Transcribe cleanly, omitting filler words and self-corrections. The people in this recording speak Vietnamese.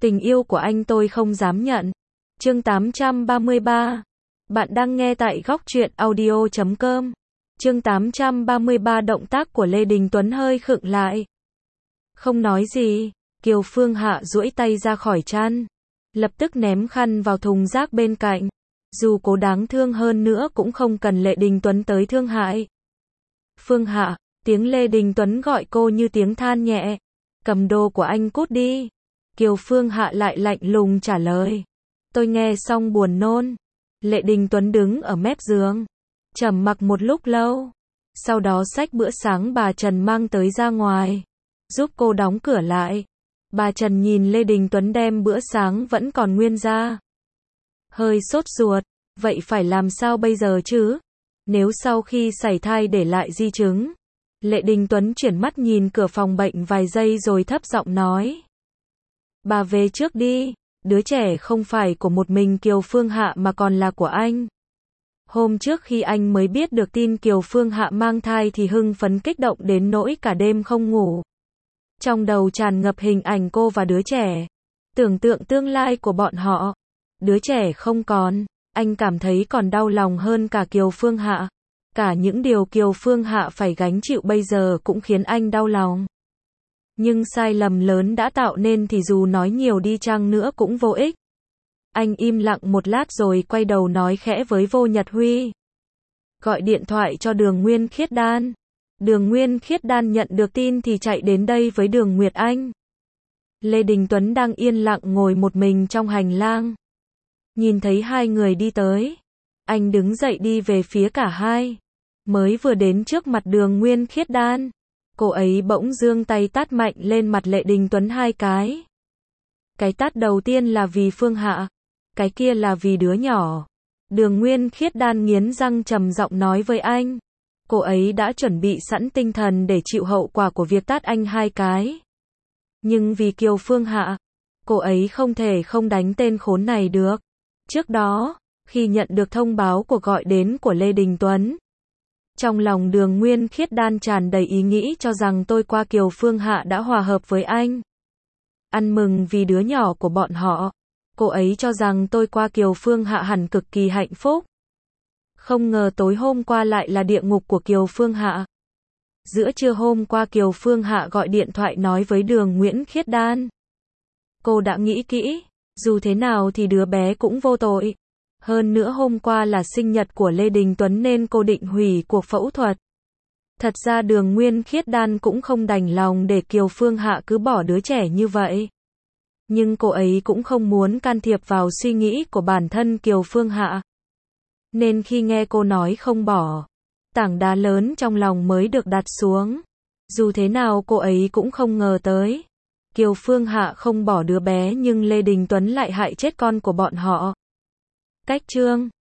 Tình yêu của anh tôi không dám nhận. Chương 833. Bạn đang nghe tại góc truyện audio.com. Chương 833. Động tác của Lê Đình Tuấn hơi khựng lại. Không nói gì, Kiều Phương Hạ duỗi tay ra khỏi chăn, lập tức ném khăn vào thùng rác bên cạnh. Dù cố đáng thương hơn nữa cũng không cần Lê Đình Tuấn tới thương hại. Phương Hạ, tiếng Lê Đình Tuấn gọi cô như tiếng than nhẹ. Cầm đồ của anh cút đi. Kiều Phương Hạ lại lạnh lùng trả lời. Tôi nghe xong buồn nôn. Lê Đình Tuấn đứng ở mép giường, trầm mặc một lúc lâu. Sau đó xách bữa sáng bà Trần mang tới ra ngoài, giúp cô đóng cửa lại. Bà Trần nhìn Lê Đình Tuấn đem bữa sáng vẫn còn nguyên ra, hơi sốt ruột. Vậy phải làm sao bây giờ chứ? Nếu sau khi sảy thai để lại di chứng? Lê Đình Tuấn chuyển mắt nhìn cửa phòng bệnh vài giây rồi thấp giọng nói. Bà về trước đi, đứa trẻ không phải của một mình Kiều Phương Hạ mà còn là của anh. Hôm trước khi anh mới biết được tin Kiều Phương Hạ mang thai thì hưng phấn kích động đến nỗi cả đêm không ngủ. Trong đầu tràn ngập hình ảnh cô và đứa trẻ, tưởng tượng tương lai của bọn họ. Đứa trẻ không còn, anh cảm thấy còn đau lòng hơn cả Kiều Phương Hạ. Cả những điều Kiều Phương Hạ phải gánh chịu bây giờ cũng khiến anh đau lòng. Nhưng sai lầm lớn đã tạo nên thì dù nói nhiều đi chăng nữa cũng vô ích. Anh im lặng một lát rồi quay đầu nói khẽ với Vô Nhật Huy. Gọi điện thoại cho Đường Nguyên Khiết Đan. Đường Nguyên Khiết Đan nhận được tin thì chạy đến đây với Đường Nguyệt Anh. Lê Đình Tuấn đang yên lặng ngồi một mình trong hành lang. Nhìn thấy hai người đi tới, anh đứng dậy đi về phía cả hai. Mới vừa đến trước mặt Đường Nguyên Khiết Đan, cô ấy bỗng giương tay tát mạnh lên mặt Lê Đình Tuấn hai cái. Cái tát đầu tiên là vì Phương Hạ, cái kia là vì đứa nhỏ. Đường Nguyên Khiết Đan nghiến răng trầm giọng nói với anh. Cô ấy đã chuẩn bị sẵn tinh thần để chịu hậu quả của việc tát anh hai cái. Nhưng vì Kiều Phương Hạ, cô ấy không thể không đánh tên khốn này được. Trước đó, khi nhận được thông báo cuộc gọi đến của Lê Đình Tuấn, trong lòng Đường Nguyên Khiết Đan tràn đầy ý nghĩ cho rằng tôi qua Kiều Phương Hạ đã hòa hợp với anh. Ăn mừng vì đứa nhỏ của bọn họ. Cô ấy cho rằng tôi qua Kiều Phương Hạ hẳn cực kỳ hạnh phúc. Không ngờ tối hôm qua lại là địa ngục của Kiều Phương Hạ. Giữa trưa hôm qua Kiều Phương Hạ gọi điện thoại nói với Đường Nguyễn Khiết Đan. Cô đã nghĩ kỹ, dù thế nào thì đứa bé cũng vô tội. Hơn nữa hôm qua là sinh nhật của Lê Đình Tuấn nên cô định hủy cuộc phẫu thuật. Thật ra Đường Nguyên Khiết Đan cũng không đành lòng để Kiều Phương Hạ cứ bỏ đứa trẻ như vậy. Nhưng cô ấy cũng không muốn can thiệp vào suy nghĩ của bản thân Kiều Phương Hạ. Nên khi nghe cô nói không bỏ, tảng đá lớn trong lòng mới được đặt xuống. Dù thế nào cô ấy cũng không ngờ tới. Kiều Phương Hạ không bỏ đứa bé nhưng Lê Đình Tuấn lại hại chết con của bọn họ. Cách chương